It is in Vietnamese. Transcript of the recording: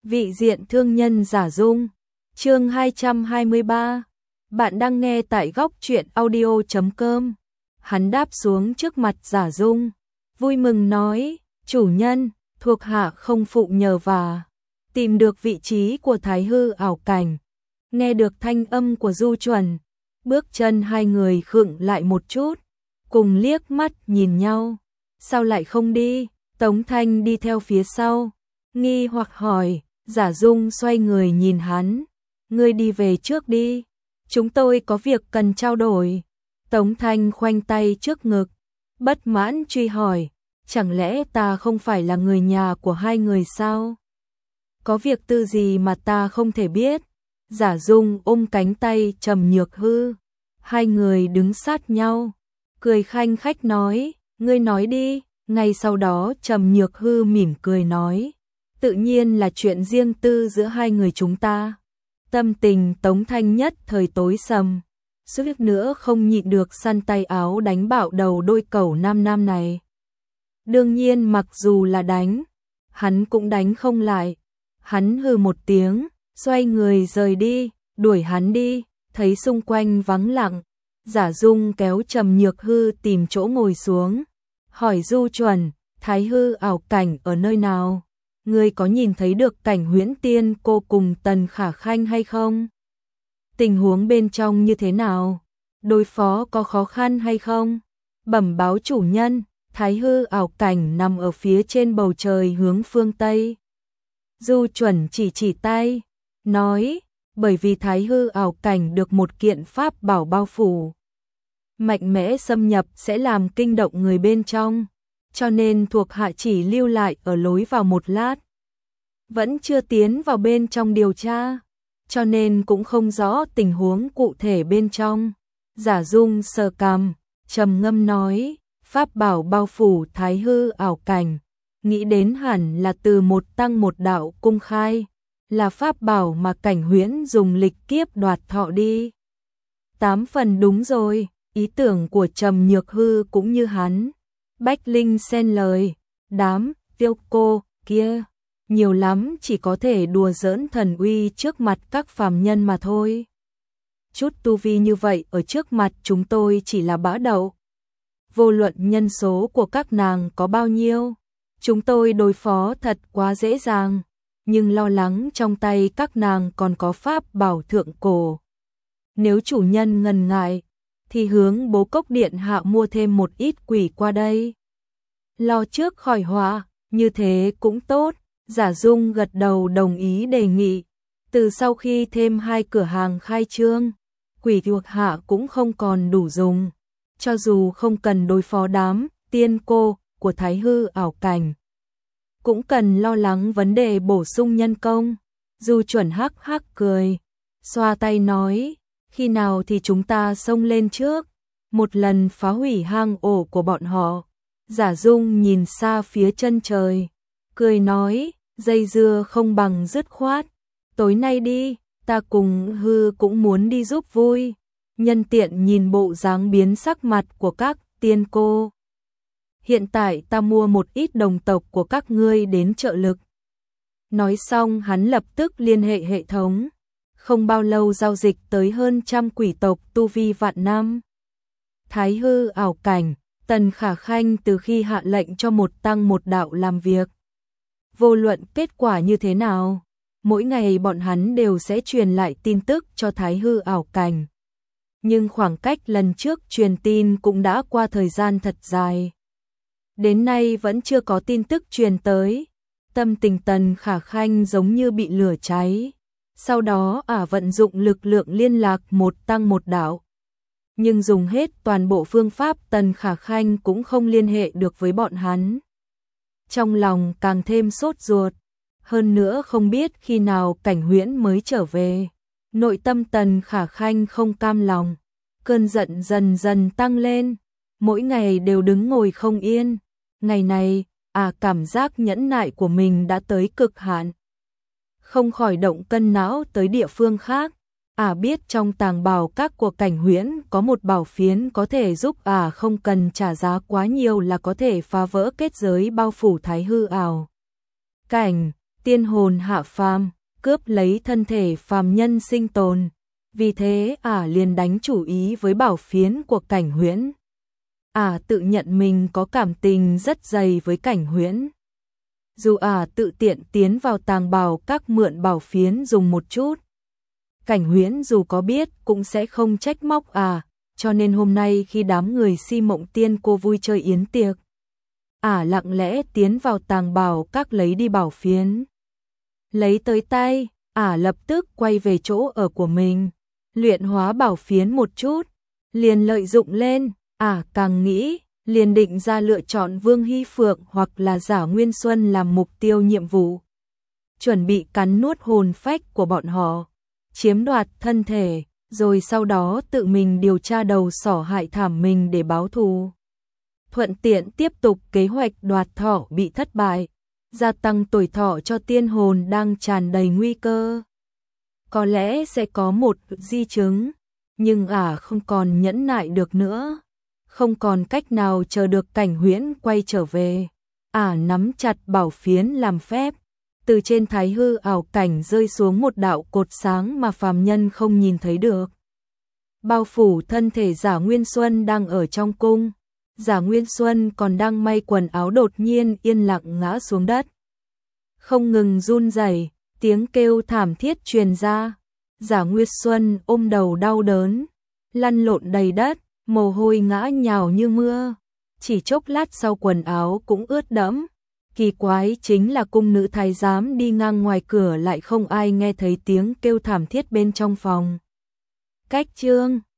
Vị diện thương nhân giả dung. Chương 223. Bạn đang nghe tại góc truyện audio.com. Hắn đáp xuống trước mặt giả dung, vui mừng nói, chủ nhân, thuộc hạ không phụ nhờ vả, tìm được vị trí của Thái Hư ảo cảnh. Nghe được thanh âm của Du Chuẩn, bước chân hai người khựng lại một chút, cùng liếc mắt nhìn nhau. Sao lại không đi? Tống Thanh đi theo phía sau, nghi hoặc hỏi. Giả dung xoay người nhìn hắn, ngươi đi về trước đi, chúng tôi có việc cần trao đổi. Tống Thanh khoanh tay trước ngực, bất mãn truy hỏi, chẳng lẽ ta không phải là người nhà của hai người sao? Có việc tư gì mà ta không thể biết? Giả dung ôm cánh tay Trầm Nhược Hư, hai người đứng sát nhau, cười khanh khách nói, ngươi nói đi. Ngay sau đó Trầm Nhược Hư mỉm cười nói, tự nhiên là chuyện riêng tư giữa hai người chúng ta. Tâm tình Tống Thanh nhất thời tối sầm, suýt chút nữa không nhịn được săn tay áo đánh bạo đầu đôi cẩu nam này. Đương nhiên mặc dù là đánh, hắn cũng đánh không lại. Hắn hừ một tiếng, xoay người rời đi, đuổi hắn đi. Thấy xung quanh vắng lặng, Giả dung kéo Trầm Nhược Hư tìm chỗ ngồi xuống, hỏi Du Chuẩn, Thái Hư ảo cảnh ở nơi nào? Ngươi có nhìn thấy được cảnh Huyễn Tiên cô cùng Tần Khả Khanh hay không? Tình huống bên trong như thế nào? Đối phó có khó khăn hay không? Bẩm báo chủ nhân, Thái Hư ảo cảnh nằm ở phía trên bầu trời hướng phương Tây. Du Chuẩn chỉ tay, nói, bởi vì Thái Hư ảo cảnh được một kiện pháp bảo bao phủ, mạnh mẽ xâm nhập sẽ làm kinh động người bên trong, cho nên thuộc hạ chỉ lưu lại ở lối vào một lát. Vẫn chưa tiến vào bên trong điều tra, cho nên cũng không rõ tình huống cụ thể bên trong. Giả dung sờ cằm, trầm ngâm nói, pháp bảo bao phủ Thái Hư ảo cảnh, nghĩ đến hẳn là từ một tăng một đạo cung khai, là pháp bảo mà cảnh Huyễn dùng lịch kiếp đoạt thọ đi. 8 phần đúng rồi, ý tưởng của Trầm Nhược Hư cũng như hắn. Bách Linh xen lời, đám tiêu cô kia nhiều lắm chỉ có thể đùa giỡn thần uy trước mặt các phàm nhân mà thôi. Chút tu vi như vậy ở trước mặt chúng tôi chỉ là bã đậu. Vô luận nhân số của các nàng có bao nhiêu, chúng tôi đối phó thật quá dễ dàng, nhưng lo lắng trong tay các nàng còn có pháp bảo thượng cổ. Nếu chủ nhân ngần ngại, thì hướng Bố Cốc Điện hạ mua thêm một ít quỷ qua đây. Lo trước khỏi họa, như thế cũng tốt. Giả dung gật đầu đồng ý đề nghị. Từ sau khi thêm 2 cửa hàng khai trương, quỷ thuộc hạ cũng không còn đủ dùng. Cho dù không cần đối phó đám tiên cô của Thái Hư ảo cảnh, cũng cần lo lắng vấn đề bổ sung nhân công. Du Chuẩn hắc hắc cười, xoa tay nói, khi nào thì chúng ta xông lên trước, một lần phá hủy hang ổ của bọn họ. Giả dung nhìn xa phía chân trời, cười nói, dây dưa không bằng dứt khoát, tối nay đi, ta cùng Hư cũng muốn đi giúp vui, nhân tiện nhìn bộ dáng biến sắc mặt của các tiên cô. Hiện tại ta mua một ít đồng tộc của các ngươi đến trợ lực. Nói xong hắn lập tức liên hệ hệ thống, không bao lâu giao dịch tới hơn 100 quỷ tộc tu vi vạn năm. Thái Hư ảo cảnh, Tần Khả Khanh từ khi hạ lệnh cho một tăng một đạo làm việc, vô luận kết quả như thế nào, mỗi ngày bọn hắn đều sẽ truyền lại tin tức cho Thái Hư ảo cảnh. Nhưng khoảng cách lần trước truyền tin cũng đã qua thời gian thật dài. Đến nay vẫn chưa có tin tức truyền tới. Tâm tình Tần Khả Khanh giống như bị lửa cháy. Sau đó vận dụng lực lượng liên lạc một tăng một đạo. Nhưng dùng hết toàn bộ phương pháp Tần Khả Khanh cũng không liên hệ được với bọn hắn. Trong lòng càng thêm sốt ruột, hơn nữa không biết khi nào cảnh Huyễn mới trở về. Nội tâm Tần Khả Khanh không cam lòng, cơn giận dần dần tăng lên, mỗi ngày đều đứng ngồi không yên. Ngày này, cảm giác nhẫn nại của mình đã tới cực hạn. Không khỏi động cân não tới địa phương khác. Biết trong tàng bảo các của cảnh Huyễn có một bảo phiến có thể giúp không cần trả giá quá nhiều là có thể phá vỡ kết giới bao phủ Thái Hư ảo cảnh. tiên hồn hạ phàm, cướp lấy thân thể phàm nhân sinh tồn. Vì thế liền đánh chủ ý với bảo phiến của Cảnh Huyễn. Tự nhận mình có cảm tình rất dày với Cảnh Huyễn. Dù tự tiện tiến vào tàng bảo các mượn bảo phiến dùng một chút, Cảnh Huyễn dù có biết cũng sẽ không trách móc cho nên hôm nay khi đám người Si Mộng Tiên cô vui chơi yến tiệc, lặng lẽ tiến vào tàng bảo các lấy đi bảo phiến. Lấy tới tay, lập tức quay về chỗ ở của mình, luyện hóa bảo phiến một chút, liền lợi dụng lên, càng nghĩ, liền định ra lựa chọn Vương Hy Phượng hoặc là Giả Nguyên Xuân làm mục tiêu nhiệm vụ. Chuẩn bị cắn nuốt hồn phách của bọn họ, chiếm đoạt thân thể, rồi sau đó tự mình điều tra đầu sỏ hại thảm mình để báo thù. Thuận tiện tiếp tục kế hoạch đoạt thọ bị thất bại, gia tăng tuổi thọ cho tiên hồn đang tràn đầy nguy cơ. Có lẽ sẽ có một di chứng, nhưng không còn nhẫn nại được nữa. Không còn cách nào chờ được Cảnh Huyễn quay trở về. Nắm chặt bảo phiến làm phép, từ trên thái hư ảo cảnh rơi xuống một đạo cột sáng mà phàm nhân không nhìn thấy được. Bao phủ thân thể Giả Nguyên Xuân đang ở trong cung. Giả Nguyên Xuân còn đang may quần áo đột nhiên yên lặng ngã xuống đất. Không ngừng run rẩy, tiếng kêu thảm thiết truyền ra. Giả Nguyên Xuân ôm đầu đau đớn, lăn lộn đầy đất, mồ hôi ngã nhào như mưa. Chỉ chốc lát sau quần áo cũng ướt đẫm. Kỳ quái chính là cung nữ thái giám đi ngang ngoài cửa lại không ai nghe thấy tiếng kêu thảm thiết bên trong phòng. Cách chương